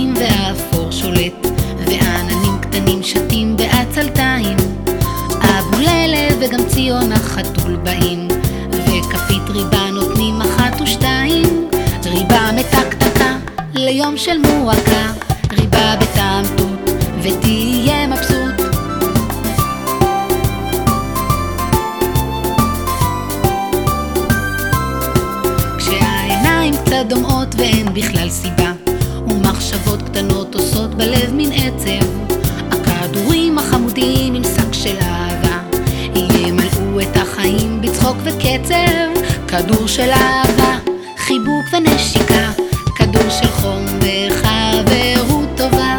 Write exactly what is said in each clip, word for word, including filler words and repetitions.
צבעים והאפור שולט, ועננים קטנים שתים בעצלתיים. אבו לילה וגם ציון החתול באים, וכפית ריבה נותנים אחת ושתיים. ריבה מתקתקה ליום של מועקה, ריבה בטעם תות ותהיה מבסוט. כשהעיניים קצת דומעות ואין בכלל סיבה, ומחשבות קטנות עושות בלב מן עצב, הכדורים החמודים עם שק של אהבה ימלאו את החיים בצחוק וקצב. כדור של אהבה, חיבוק ונשיקה, כדור של חום וחברות טובה.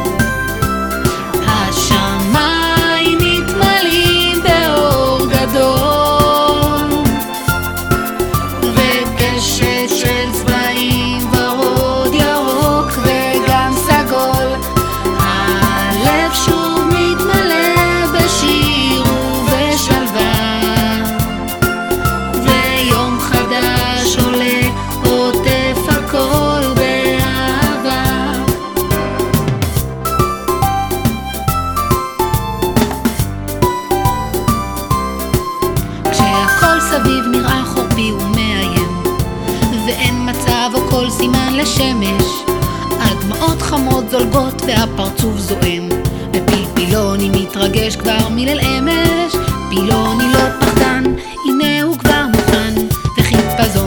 השמיים מתמלאים באור גדול, וקשת של צבעים ורוד, ירוק וגם סגול. הלב שוב מתמלא בשיר ובשלווה, ויום חדש עולה עוטף הכל באהבה. כשהכל סביב נראה חורפי ומאיים, ואין מצב או כל סימן לשמש, הדמעות חמות זולגות והפרצוף זועם, ופילפילוני מתרגש כבר מליל אמש. פילוני לא פחדן, הנה הוא כבר מוכן, וחיפזון